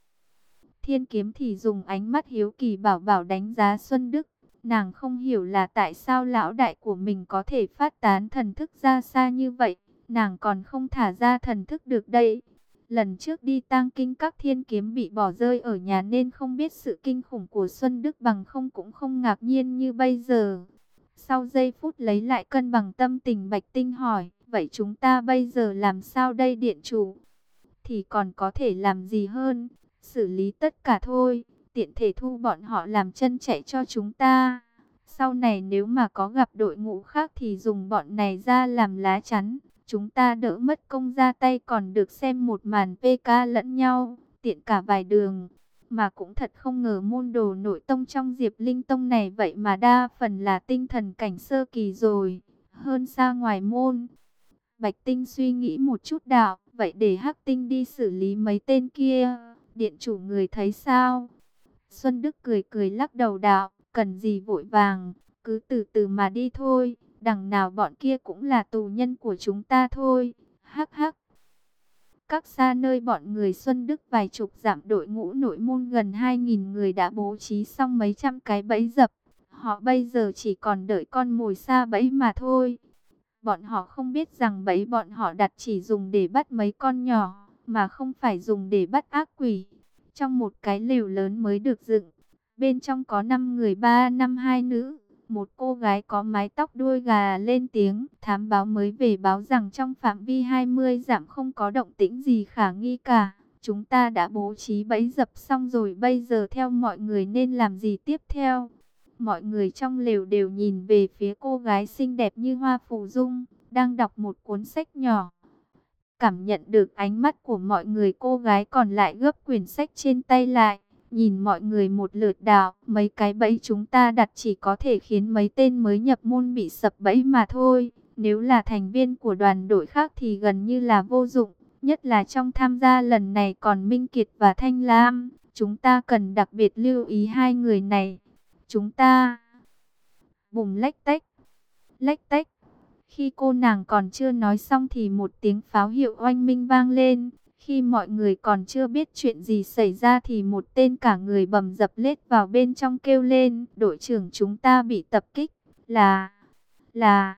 Thiên Kiếm thì dùng ánh mắt hiếu kỳ bảo bảo đánh giá Xuân Đức. Nàng không hiểu là tại sao lão đại của mình có thể phát tán thần thức ra xa như vậy. Nàng còn không thả ra thần thức được đây. Lần trước đi tang kinh các Thiên Kiếm bị bỏ rơi ở nhà nên không biết sự kinh khủng của Xuân Đức, bằng không cũng không ngạc nhiên như bây giờ. Sau giây phút lấy lại cân bằng tâm tình, Bạch Tinh hỏi, vậy chúng ta bây giờ làm sao đây điện chủ? Thì còn có thể làm gì hơn, xử lý tất cả thôi, tiện thể thu bọn họ làm chân chạy cho chúng ta. Sau này nếu mà có gặp đội ngũ khác thì dùng bọn này ra làm lá chắn. Chúng ta đỡ mất công ra tay, còn được xem một màn pê ca lẫn nhau, tiện cả vài đường. Mà cũng thật không ngờ môn đồ nội tông trong Diệp Linh Tông này vậy mà đa phần là tinh thần cảnh sơ kỳ rồi, hơn xa ngoài môn. Bạch Tinh suy nghĩ một chút đạo, vậy để Hắc Tinh đi xử lý mấy tên kia, điện chủ người thấy sao? Xuân Đức cười cười lắc đầu đạo, cần gì vội vàng, cứ từ từ mà đi thôi. Đằng nào bọn kia cũng là tù nhân của chúng ta thôi. Hắc hắc. Các xa nơi bọn người Xuân Đức vài chục dặm, đội ngũ nội môn gần hai nghìn người đã bố trí xong mấy trăm cái bẫy dập. Họ bây giờ chỉ còn đợi con mồi sa bẫy mà thôi. Bọn họ không biết rằng bẫy bọn họ đặt chỉ dùng để bắt mấy con nhỏ, mà không phải dùng để bắt ác quỷ. Trong một cái lều lớn mới được dựng, bên trong có năm người, ba nam hai nữ. Một cô gái có mái tóc đuôi gà lên tiếng, thám báo mới về báo rằng trong phạm vi hai mươi dặm không có động tĩnh gì khả nghi cả. Chúng ta đã bố trí bẫy dập xong rồi, bây giờ theo mọi người nên làm gì tiếp theo? Mọi người trong lều đều nhìn về phía cô gái xinh đẹp như hoa phù dung, đang đọc một cuốn sách nhỏ. Cảm nhận được ánh mắt của mọi người, cô gái còn lại gấp quyển sách trên tay lại, nhìn mọi người một lượt đạo, mấy cái bẫy chúng ta đặt chỉ có thể khiến mấy tên mới nhập môn bị sập bẫy mà thôi. Nếu là thành viên của đoàn đội khác thì gần như là vô dụng, nhất là trong tham gia lần này còn Minh Kiệt và Thanh Lam. Chúng ta cần đặc biệt lưu ý hai người này. Chúng ta bùng lách tách, lách tách. Khi cô nàng còn chưa nói xong thì một tiếng pháo hiệu oanh minh vang lên. Khi mọi người còn chưa biết chuyện gì xảy ra thì một tên cả người bầm dập lết vào bên trong kêu lên: đội trưởng, chúng ta bị tập kích. Là, là...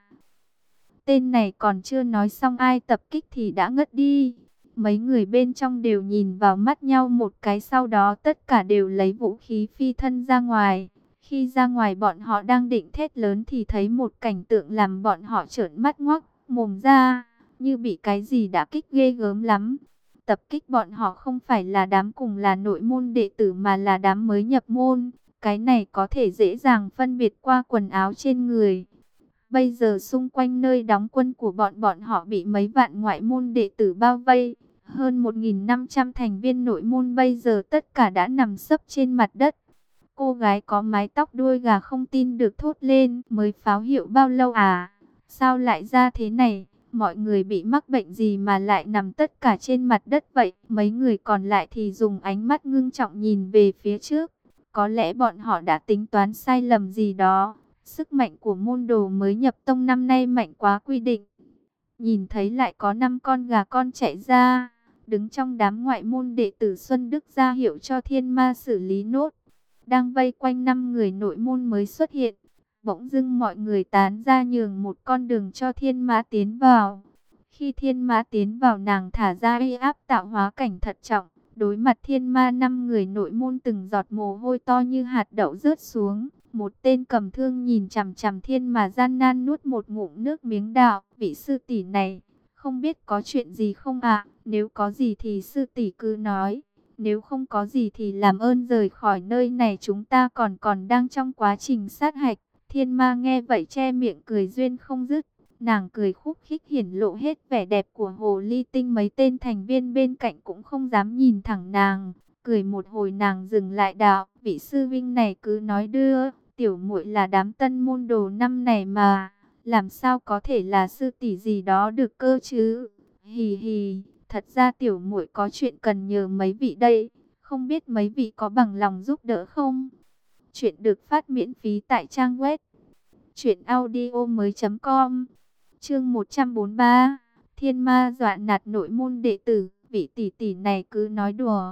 Tên này còn chưa nói xong ai tập kích thì đã ngất đi. Mấy người bên trong đều nhìn vào mắt nhau một cái, sau đó tất cả đều lấy vũ khí phi thân ra ngoài. Khi ra ngoài bọn họ đang định thét lớn thì thấy một cảnh tượng làm bọn họ trợn mắt ngoác mồm ra, như bị cái gì đã kích ghê gớm lắm. Tập kích bọn họ không phải là đám cùng là nội môn đệ tử mà là đám mới nhập môn. Cái này có thể dễ dàng phân biệt qua quần áo trên người. Bây giờ xung quanh nơi đóng quân của bọn bọn họ bị mấy vạn ngoại môn đệ tử bao vây. Hơn một nghìn năm trăm thành viên nội môn bây giờ tất cả đã nằm sấp trên mặt đất. Cô gái có mái tóc đuôi gà không tin được thốt lên: mới pháo hiệu bao lâu à? Sao lại ra thế này? Mọi người bị mắc bệnh gì mà lại nằm tất cả trên mặt đất vậy? Mấy người còn lại thì dùng ánh mắt ngưng trọng nhìn về phía trước. Có lẽ bọn họ đã tính toán sai lầm gì đó. Sức mạnh của môn đồ mới nhập tông năm nay mạnh quá quy định. Nhìn thấy lại có năm con gà con chạy ra, đứng trong đám ngoại môn đệ tử Xuân Đức ra hiệu cho Thiên Ma xử lý nốt. Đang vây quanh năm người nội môn mới xuất hiện. Bỗng dưng mọi người tán ra nhường một con đường cho Thiên Ma tiến vào. Khi Thiên Ma tiến vào, nàng thả ra uy áp tạo hóa cảnh thật trọng. Đối mặt Thiên Ma, năm người nội môn từng giọt mồ hôi to như hạt đậu rớt xuống. Một tên cầm thương nhìn chằm chằm Thiên Ma gian nan nuốt một ngụm nước miếng đạo: vị sư tỷ này, không biết có chuyện gì không ạ? Nếu có gì thì sư tỷ cứ nói. Nếu không có gì thì làm ơn rời khỏi nơi này, chúng ta còn còn đang trong quá trình sát hạch. Thiên Ma nghe vậy che miệng cười duyên không dứt. Nàng cười khúc khích hiển lộ hết vẻ đẹp của hồ ly tinh. Mấy tên thành viên bên cạnh cũng không dám nhìn thẳng nàng. Cười một hồi nàng dừng lại đạo: vị sư vinh này cứ nói đưa, tiểu muội là đám tân môn đồ năm này mà, làm sao có thể là sư tỷ gì đó được cơ chứ? Hì hì, thật ra tiểu muội có chuyện cần nhờ mấy vị đây, không biết mấy vị có bằng lòng giúp đỡ không? Chuyện được phát miễn phí tại trang web truyện audio mới chấm com. Chương một trăm bốn mươi ba. Thiên Ma dọa nạt nội môn đệ tử. Vị tỷ tỷ này cứ nói đùa.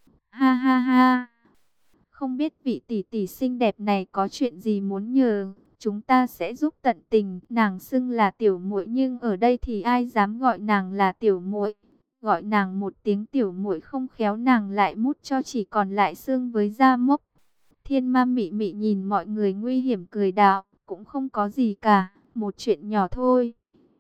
Ha ha ha. Không biết vị tỷ tỷ xinh đẹp này có chuyện gì muốn nhờ, chúng ta sẽ giúp tận tình. Nàng xưng là tiểu muội nhưng ở đây thì ai dám gọi nàng là tiểu muội. Gọi nàng một tiếng tiểu muội không khéo nàng lại mút cho chỉ còn lại xương với da mốc. Thiên Ma mị mị nhìn mọi người nguy hiểm cười đạo: cũng không có gì cả, một chuyện nhỏ thôi.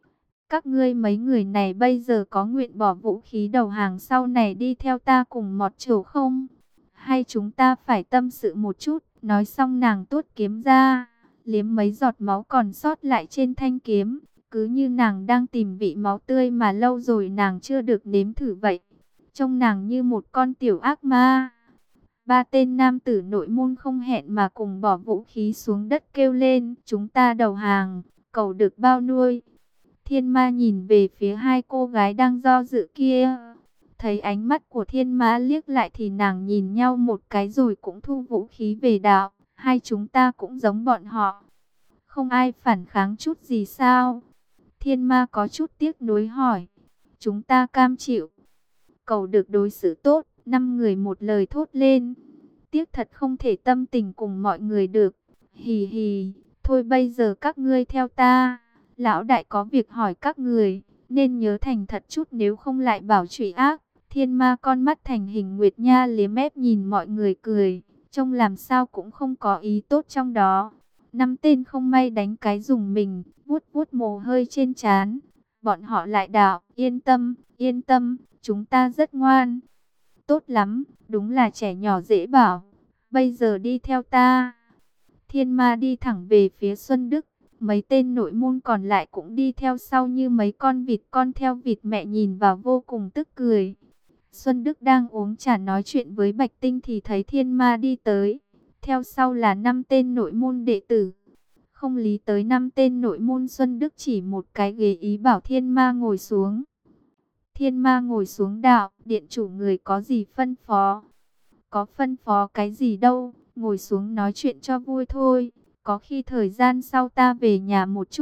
Các ngươi mấy người này bây giờ có nguyện bỏ vũ khí đầu hàng sau này đi theo ta cùng mọt trổ không? Hay chúng ta phải tâm sự một chút? Nói xong nàng tuốt kiếm ra, liếm mấy giọt máu còn sót lại trên thanh kiếm. Cứ như nàng đang tìm vị máu tươi mà lâu rồi nàng chưa được nếm thử vậy. Trông nàng như một con tiểu ác ma. Ba tên nam tử nội môn không hẹn mà cùng bỏ vũ khí xuống đất kêu lên: chúng ta đầu hàng, cầu được bao nuôi. Thiên Ma nhìn về phía hai cô gái đang do dự kia. Thấy ánh mắt của Thiên Ma liếc lại thì nàng nhìn nhau một cái rồi cũng thu vũ khí về đạo: hai chúng ta cũng giống bọn họ. Không ai phản kháng chút gì sao? Thiên Ma có chút tiếc nuối hỏi. Chúng ta cam chịu, cầu được đối xử tốt. Năm người một lời thốt lên. Tiếc thật không thể tâm tình cùng mọi người được. Hì hì, thôi bây giờ các ngươi theo ta. Lão đại có việc hỏi các người, nên nhớ thành thật chút nếu không lại bảo trụy ác. Thiên Ma con mắt thành hình nguyệt nha liếm ép nhìn mọi người cười, trông làm sao cũng không có ý tốt trong đó. Năm tên không may đánh cái dùng mình, vuốt vuốt mồ hôi trên trán. Bọn họ lại đạo: yên tâm, yên tâm, chúng ta rất ngoan. Tốt lắm, đúng là trẻ nhỏ dễ bảo. Bây giờ đi theo ta. Thiên Ma đi thẳng về phía Xuân Đức. Mấy tên nội môn còn lại cũng đi theo sau như mấy con vịt con theo vịt mẹ, nhìn vào vô cùng tức cười. Xuân Đức đang uống trà nói chuyện với Bạch Tinh thì thấy Thiên Ma đi tới. Theo sau là năm tên nội môn đệ tử. Không lý tới năm tên nội môn, Xuân Đức chỉ một cái ghế ý bảo Thiên Ma ngồi xuống. Thiên Ma ngồi xuống đạo: điện chủ người có gì phân phó? Có phân phó cái gì đâu, ngồi xuống nói chuyện cho vui thôi. Có khi thời gian sau ta về nhà một chút,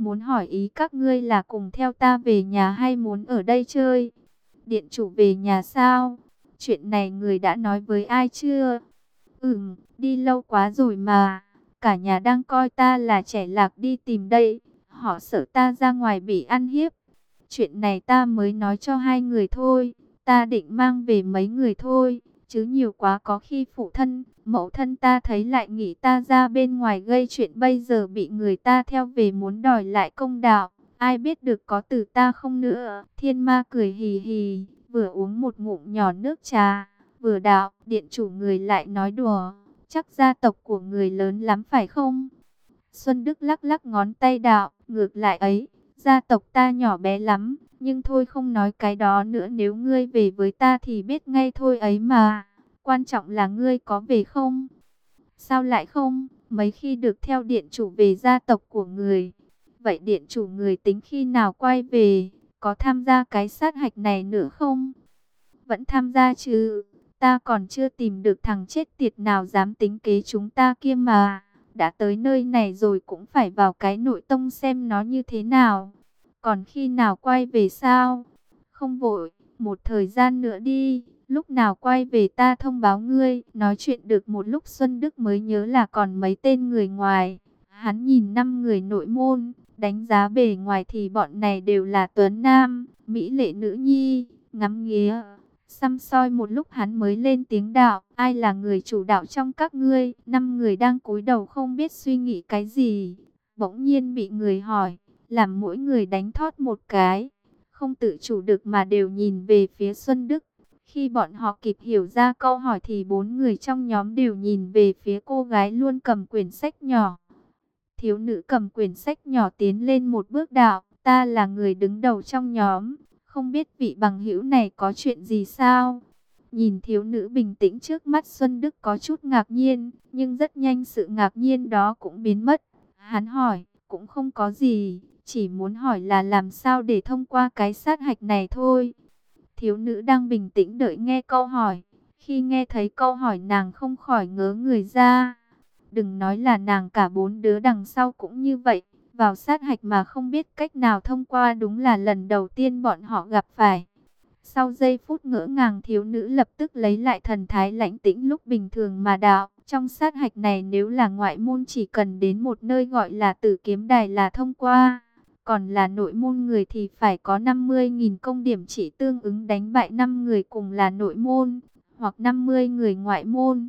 Muốn hỏi ý các ngươi là cùng theo ta về nhà hay muốn ở đây chơi? Điện chủ về nhà sao? Chuyện này người đã nói với ai chưa? Ừm, đi lâu quá rồi mà. Cả nhà đang coi ta là trẻ lạc đi tìm đây. Họ sợ ta ra ngoài bị ăn hiếp. Chuyện này ta mới nói cho hai người thôi. Ta định mang về mấy người thôi. Chứ nhiều quá có khi phụ thân, mẫu thân ta thấy lại nghĩ ta ra bên ngoài gây chuyện, bây giờ bị người ta theo về muốn đòi lại công đạo. Ai biết được có từ ta không nữa. Thiên ma cười hì hì, vừa uống một ngụm nhỏ nước trà, vừa đạo, điện chủ người lại nói đùa. Chắc gia tộc của người lớn lắm phải không? Xuân Đức lắc lắc ngón tay đạo, ngược lại ấy, gia tộc ta nhỏ bé lắm. Nhưng thôi không nói cái đó nữa, nếu ngươi về với ta thì biết ngay thôi ấy mà. Quan trọng là ngươi có về không? Sao lại không? Mấy khi được theo điện chủ về gia tộc của người. Vậy điện chủ người tính khi nào quay về? Có tham gia cái sát hạch này nữa không? Vẫn tham gia chứ. Ta còn chưa tìm được thằng chết tiệt nào dám tính kế chúng ta kia mà. Đã tới nơi này rồi cũng phải vào cái nội tông xem nó như thế nào. Còn khi nào quay về sao? Không vội, một thời gian nữa đi. Lúc nào quay về ta thông báo ngươi. Nói chuyện được một lúc Xuân Đức mới nhớ là còn mấy tên người ngoài. Hắn nhìn năm người nội môn, đánh giá bề ngoài thì bọn này đều là tuấn nam, mỹ lệ nữ nhi. Ngắm nghía, săm soi một lúc hắn mới lên tiếng đạo. Ai là người chủ đạo trong các ngươi? Năm người đang cúi đầu không biết suy nghĩ cái gì. Bỗng nhiên bị người hỏi, làm mỗi người đánh thót một cái. Không tự chủ được mà đều nhìn về phía Xuân Đức. Khi bọn họ kịp hiểu ra câu hỏi thì bốn người trong nhóm đều nhìn về phía cô gái luôn cầm quyển sách nhỏ. Thiếu nữ cầm quyển sách nhỏ tiến lên một bước đạo. Ta là người đứng đầu trong nhóm. Không biết vị bằng hữu này có chuyện gì sao? Nhìn thiếu nữ bình tĩnh trước mắt, Xuân Đức có chút ngạc nhiên. Nhưng rất nhanh sự ngạc nhiên đó cũng biến mất. Hắn hỏi, cũng không có gì. Chỉ muốn hỏi là làm sao để thông qua cái sát hạch này thôi. Thiếu nữ đang bình tĩnh đợi nghe câu hỏi. Khi nghe thấy câu hỏi nàng không khỏi ngớ người ra. Đừng nói là nàng, cả bốn đứa đằng sau cũng như vậy. Vào sát hạch mà không biết cách nào thông qua đúng là lần đầu tiên bọn họ gặp phải. Sau giây phút ngỡ ngàng, thiếu nữ lập tức lấy lại thần thái lãnh tĩnh lúc bình thường mà đạo. Trong sát hạch này nếu là ngoại môn chỉ cần đến một nơi gọi là Tử Kiếm Đài là thông qua. Còn là nội môn người thì phải có năm mươi nghìn công điểm chỉ tương ứng đánh bại năm người cùng là nội môn, hoặc năm mươi người ngoại môn.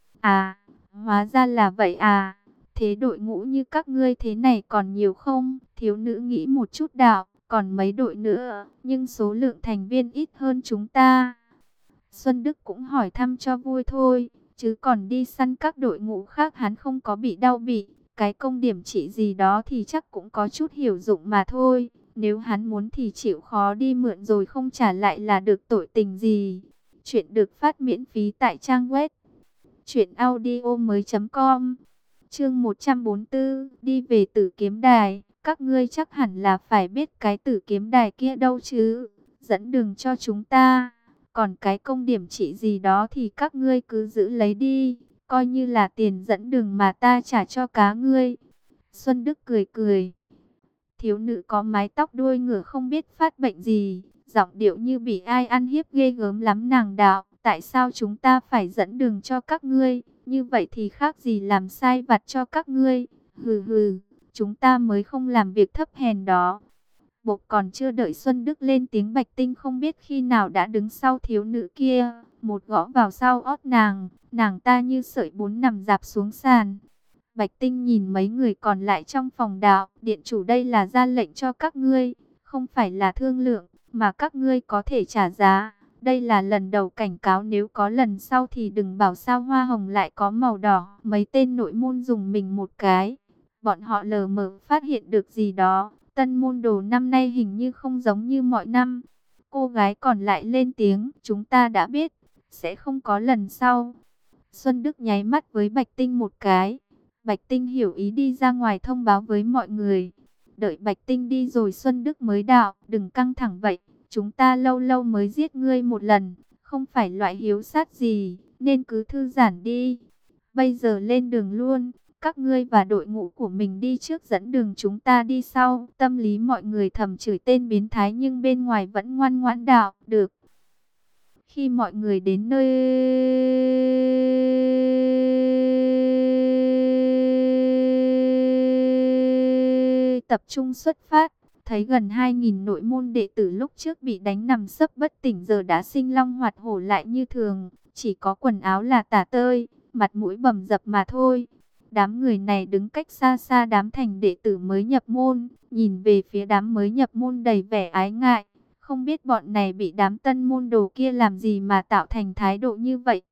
À, hóa ra là vậy à. Thế đội ngũ như các ngươi thế này còn nhiều không? Thiếu nữ nghĩ một chút đạo, còn mấy đội nữa, nhưng số lượng thành viên ít hơn chúng ta. Xuân Đức cũng hỏi thăm cho vui thôi, chứ còn đi săn các đội ngũ khác hắn không có bị đau bị. Cái công điểm chỉ gì đó thì chắc cũng có chút hiểu dụng mà thôi. Nếu hắn muốn thì chịu khó đi mượn rồi không trả lại là được, tội tình gì. Chuyện được phát miễn phí tại trang web truyện audio mới chấm com. Chương một trăm bốn mươi tư, đi về Tử Kiếm Đài. Các ngươi chắc hẳn là phải biết cái Tử Kiếm Đài kia đâu chứ. Dẫn đường cho chúng ta. Còn cái công điểm chỉ gì đó thì các ngươi cứ giữ lấy đi. Coi như là tiền dẫn đường mà ta trả cho cá ngươi. Xuân Đức cười cười. Thiếu nữ có mái tóc đuôi ngựa không biết phát bệnh gì. Giọng điệu như bị ai ăn hiếp ghê gớm lắm. Nàng đạo, tại sao chúng ta phải dẫn đường cho các ngươi? Như vậy thì khác gì làm sai vặt cho các ngươi. Hừ hừ, chúng ta mới không làm việc thấp hèn đó. Bộc còn chưa đợi Xuân Đức lên tiếng, Bạch Tinh không biết khi nào đã đứng sau thiếu nữ kia. Một gõ vào sau ót nàng, nàng ta như sợi bún nằm rạp xuống sàn. Bạch Tinh nhìn mấy người còn lại trong phòng đạo, điện chủ đây là ra lệnh cho các ngươi, không phải là thương lượng, mà các ngươi có thể trả giá. Đây là lần đầu cảnh cáo, nếu có lần sau thì đừng bảo sao hoa hồng lại có màu đỏ. Mấy tên nội môn dùng mình một cái, bọn họ lờ mờ phát hiện được gì đó. Tân môn đồ năm nay hình như không giống như mọi năm. Cô gái còn lại lên tiếng, chúng ta đã biết, sẽ không có lần sau. Xuân Đức nháy mắt với Bạch Tinh một cái. Bạch Tinh hiểu ý đi ra ngoài thông báo với mọi người. Đợi Bạch Tinh đi rồi Xuân Đức mới đạo, đừng căng thẳng vậy. Chúng ta lâu lâu mới giết ngươi một lần, không phải loại hiếu sát gì, nên cứ thư giãn đi. Bây giờ lên đường luôn, Các ngươi và đội ngũ của mình đi trước dẫn đường chúng ta đi sau. Tâm lý mọi người thầm chửi tên biến thái nhưng bên ngoài vẫn ngoan ngoãn đạo. Được. Khi mọi người đến nơi tập trung xuất phát, thấy gần hai nghìn nội môn đệ tử lúc trước bị đánh nằm sấp bất tỉnh giờ đã sinh long hoạt hổ lại như thường. Chỉ có quần áo là tả tơi, mặt mũi bầm dập mà thôi. Đám người này đứng cách xa xa đám thành đệ tử mới nhập môn, nhìn về phía đám mới nhập môn đầy vẻ ái ngại. Không biết bọn này bị đám tân môn đồ kia làm gì mà tạo thành thái độ như vậy.